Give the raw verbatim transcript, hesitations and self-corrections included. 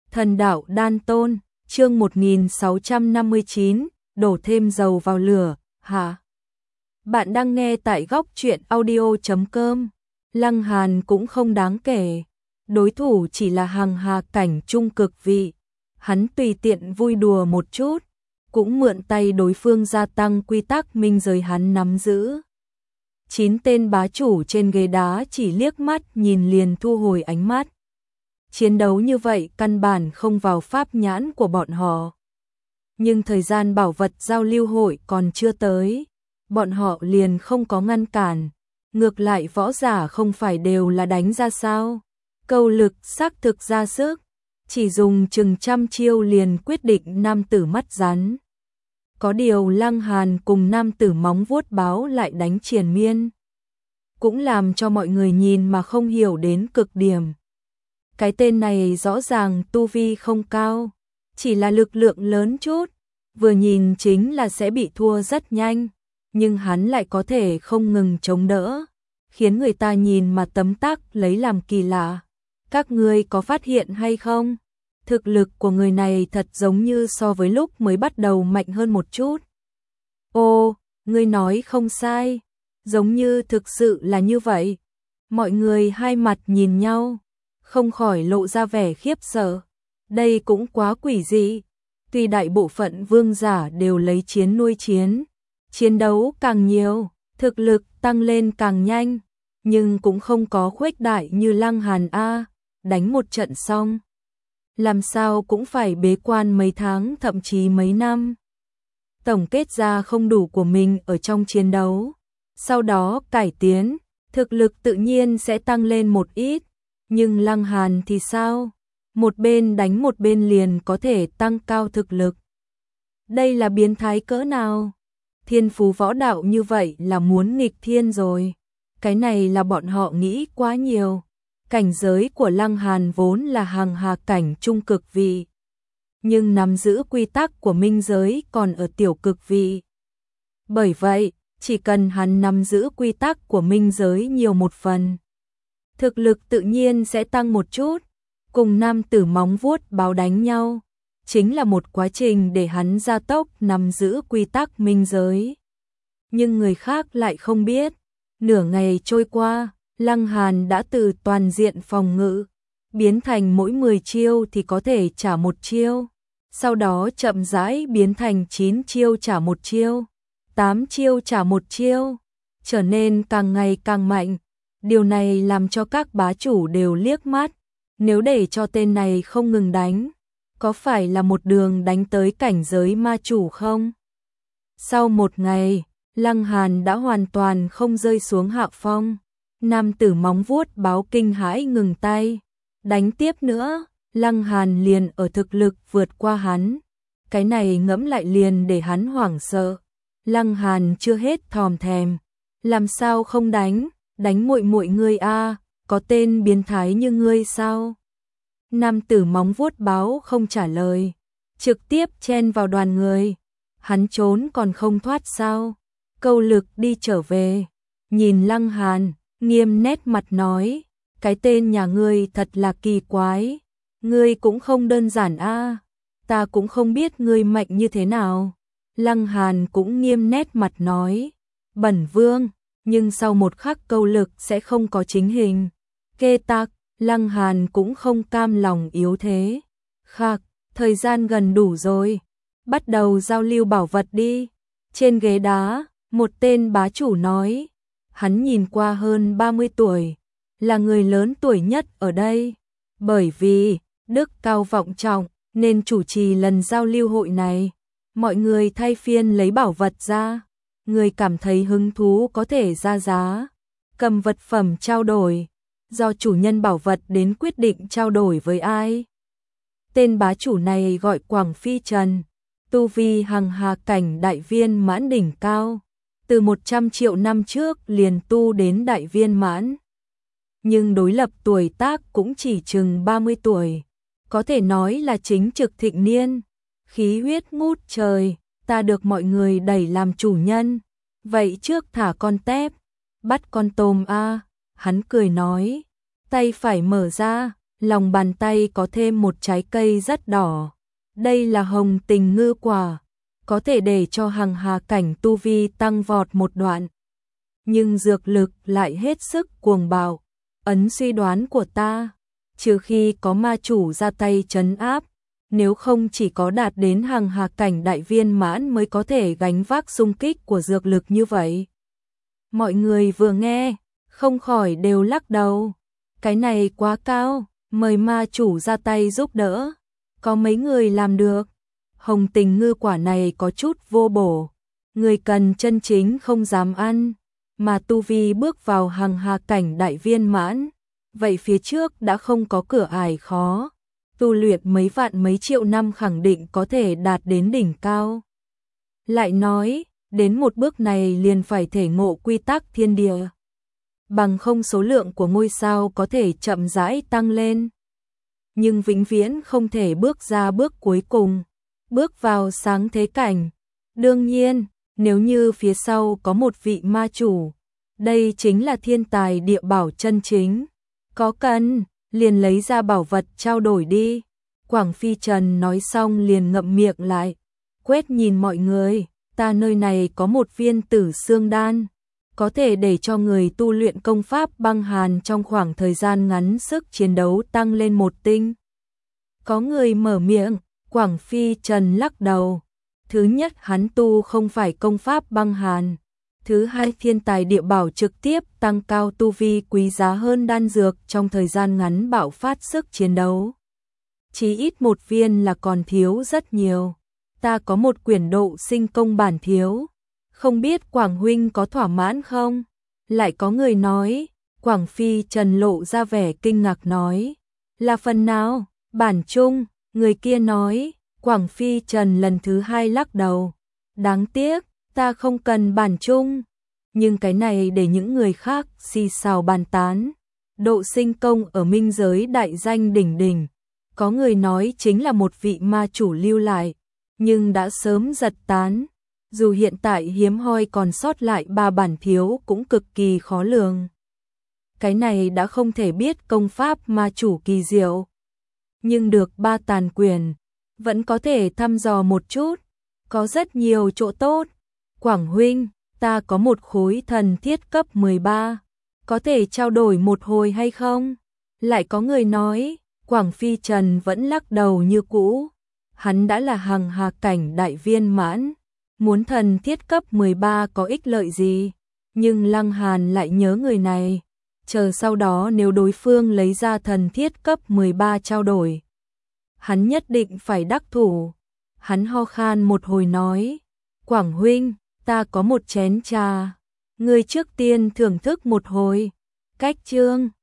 Thần đạo đan tôn, chương một nghìn sáu trăm năm mươi chín, đổ thêm dầu vào lửa, hả? Bạn đang nghe tại góc truyện audio chấm com. Lăng Hàn cũng không đáng kể, đối thủ chỉ là hàng hà cảnh trung cực vị. Hắn tùy tiện vui đùa một chút, cũng mượn tay đối phương gia tăng quy tắc minh giới hắn nắm giữ. Chín tên bá chủ trên ghế đá chỉ liếc mắt nhìn liền thu hồi ánh mắt. Chiến đấu như vậy căn bản không vào pháp nhãn của bọn họ. Nhưng thời gian bảo vật giao lưu hội còn chưa tới, bọn họ liền không có ngăn cản. Ngược lại võ giả không phải đều là đánh ra sao? Câu lực xác thực ra sức, chỉ dùng chừng trăm chiêu liền quyết định nam tử mắt rắn. Có điều Lăng Hàn cùng nam tử móng vuốt báo lại đánh triền miên, cũng làm cho mọi người nhìn mà không hiểu đến cực điểm. Cái tên này rõ ràng tu vi không cao, chỉ là lực lượng lớn chút, vừa nhìn chính là sẽ bị thua rất nhanh, nhưng hắn lại có thể không ngừng chống đỡ, khiến người ta nhìn mà tấm tắc lấy làm kỳ lạ. Các ngươi có phát hiện hay không? Thực lực của người này thật giống như so với lúc mới bắt đầu mạnh hơn một chút. Ô, ngươi nói không sai, giống như thực sự là như vậy. Mọi người hai mặt nhìn nhau, không khỏi lộ ra vẻ khiếp sợ. Đây cũng quá quỷ dị. Tuy đại bộ phận vương giả đều lấy chiến nuôi chiến, chiến đấu càng nhiều, thực lực tăng lên càng nhanh, nhưng cũng không có khuếch đại như Lăng Hàn a, đánh một trận xong, làm sao cũng phải bế quan mấy tháng thậm chí mấy năm. Tổng kết ra không đủ của mình ở trong chiến đấu, sau đó cải tiến, thực lực tự nhiên sẽ tăng lên một ít, nhưng Lăng Hàn thì sao? Một bên đánh một bên liền có thể tăng cao thực lực. Đây là biến thái cỡ nào? Thiên phú võ đạo như vậy là muốn nghịch thiên rồi. Cái này là bọn họ nghĩ quá nhiều. Cảnh giới của Lăng Hàn vốn là hàng hà cảnh trung cực vị, nhưng nắm giữ quy tắc của minh giới còn ở tiểu cực vị. Bởi vậy, chỉ cần hắn nắm giữ quy tắc của minh giới nhiều một phần, thực lực tự nhiên sẽ tăng một chút. Cùng nam tử móng vuốt báo đánh nhau, chính là một quá trình để hắn gia tốc nắm giữ quy tắc minh giới. Nhưng người khác lại không biết, nửa ngày trôi qua, Lăng Hàn đã từ toàn diện phòng ngự, biến thành mỗi mười chiêu thì có thể trả một chiêu, sau đó chậm rãi biến thành chín chiêu trả một chiêu, tám chiêu trả một chiêu, trở nên càng ngày càng mạnh. Điều này làm cho các bá chủ đều liếc mắt, nếu để cho tên này không ngừng đánh, có phải là một đường đánh tới cảnh giới ma chủ không? Sau một ngày, Lăng Hàn đã hoàn toàn không rơi xuống hạ phong. Nam tử móng vuốt báo kinh hãi ngừng tay. Đánh tiếp nữa, Lăng Hàn liền ở thực lực vượt qua hắn. Cái này ngẫm lại liền để hắn hoảng sợ. Lăng Hàn chưa hết thòm thèm. Làm sao không đánh, đánh muội muội ngươi a, có tên biến thái như ngươi sao? Nam tử móng vuốt báo không trả lời, trực tiếp chen vào đoàn người. Hắn trốn còn không thoát sao? Câu lực đi trở về, nhìn Lăng Hàn, nghiêm nét mặt nói, cái tên nhà ngươi thật là kỳ quái, ngươi cũng không đơn giản a, ta cũng không biết ngươi mạnh như thế nào. Lăng Hàn cũng nghiêm nét mặt nói, bẩn vương, nhưng sau một khắc câu lực sẽ không có chính hình. Kê tắc, Lăng Hàn cũng không cam lòng yếu thế. Khắc, thời gian gần đủ rồi, bắt đầu giao lưu bảo vật đi. Trên ghế đá, một tên bá chủ nói, hắn nhìn qua hơn ba mươi tuổi, là người lớn tuổi nhất ở đây. Bởi vì đức cao vọng trọng nên chủ trì lần giao lưu hội này, mọi người thay phiên lấy bảo vật ra. Người cảm thấy hứng thú có thể ra giá, cầm vật phẩm trao đổi, do chủ nhân bảo vật đến quyết định trao đổi với ai. Tên bá chủ này gọi Quảng Phi Trần, tu vi hằng hà cảnh đại viên mãn đỉnh cao, từ một trăm triệu năm trước liền tu đến đại viên mãn. Nhưng đối lập tuổi tác cũng chỉ chừng ba mươi tuổi, có thể nói là chính trực thịnh niên, khí huyết ngút trời, ta được mọi người đẩy làm chủ nhân, vậy trước thả con tép, bắt con tôm a. Hắn cười nói, tay phải mở ra, lòng bàn tay có thêm một trái cây rất đỏ. Đây là hồng tình ngư quả, có thể để cho hằng hà cảnh tu vi tăng vọt một đoạn. Nhưng dược lực lại hết sức cuồng bạo. Ấn suy đoán của ta, trừ khi có ma chủ ra tay trấn áp, nếu không chỉ có đạt đến hằng hà cảnh đại viên mãn mới có thể gánh vác xung kích của dược lực như vậy. Mọi người vừa nghe, không khỏi đều lắc đầu. Cái này quá cao, mời ma chủ ra tay giúp đỡ. Có mấy người làm được. Hồng tình ngư quả này có chút vô bổ. Người cần chân chính không dám ăn, mà tu vi bước vào hằng hà cảnh đại viên mãn. Vậy phía trước đã không có cửa ải khó. Tu luyện mấy vạn mấy triệu năm khẳng định có thể đạt đến đỉnh cao. Lại nói, đến một bước này liền phải thể ngộ quy tắc thiên địa. Bằng không số lượng của ngôi sao có thể chậm rãi tăng lên. Nhưng vĩnh viễn không thể bước ra bước cuối cùng, bước vào sáng thế cảnh. Đương nhiên, nếu như phía sau có một vị ma chủ, đây chính là thiên tài địa bảo chân chính. Có cần, liền lấy ra bảo vật trao đổi đi. Quảng Phi Trần nói xong liền ngậm miệng lại, quét nhìn mọi người, ta nơi này có một viên tử xương đan, có thể để cho người tu luyện công pháp băng hàn trong khoảng thời gian ngắn sức chiến đấu tăng lên một tinh. Có người mở miệng, Quảng Phi Trần lắc đầu. Thứ nhất, hắn tu không phải công pháp băng hàn. Thứ hai, thiên tài địa bảo trực tiếp tăng cao tu vi quý giá hơn đan dược trong thời gian ngắn bạo phát sức chiến đấu. Chỉ ít một viên là còn thiếu rất nhiều. Ta có một quyển độ sinh công bản thiếu. Không biết Quảng huynh có thỏa mãn không? Lại có người nói, Quảng Phi Trần lộ ra vẻ kinh ngạc nói. Là phần nào? Bản chung, người kia nói. Quảng Phi Trần lần thứ hai lắc đầu. Đáng tiếc, ta không cần bản chung. Nhưng cái này để những người khác xì xào bàn tán. Độ sinh công ở minh giới đại danh đỉnh đỉnh. Có người nói chính là một vị ma chủ lưu lại, nhưng đã sớm giật tán. Dù hiện tại hiếm hoi còn sót lại ba bản thiếu cũng cực kỳ khó lường. Cái này đã không thể biết công pháp ma chủ kỳ diệu. Nhưng được ba tàn quyền, vẫn có thể thăm dò một chút, có rất nhiều chỗ tốt. Quảng huynh, ta có một khối thần thiết cấp mười ba, có thể trao đổi một hồi hay không? Lại có người nói, Quảng Phi Trần vẫn lắc đầu như cũ. Hắn đã là hằng hà cảnh đại viên mãn, muốn thần thiết cấp mười ba có ích lợi gì? Nhưng Lăng Hàn lại nhớ người này, chờ sau đó nếu đối phương lấy ra thần thiết cấp mười ba trao đổi, hắn nhất định phải đắc thủ. Hắn ho khan một hồi nói, Quảng huynh, ta có một chén trà, ngươi trước tiên thưởng thức một hồi. Cách chương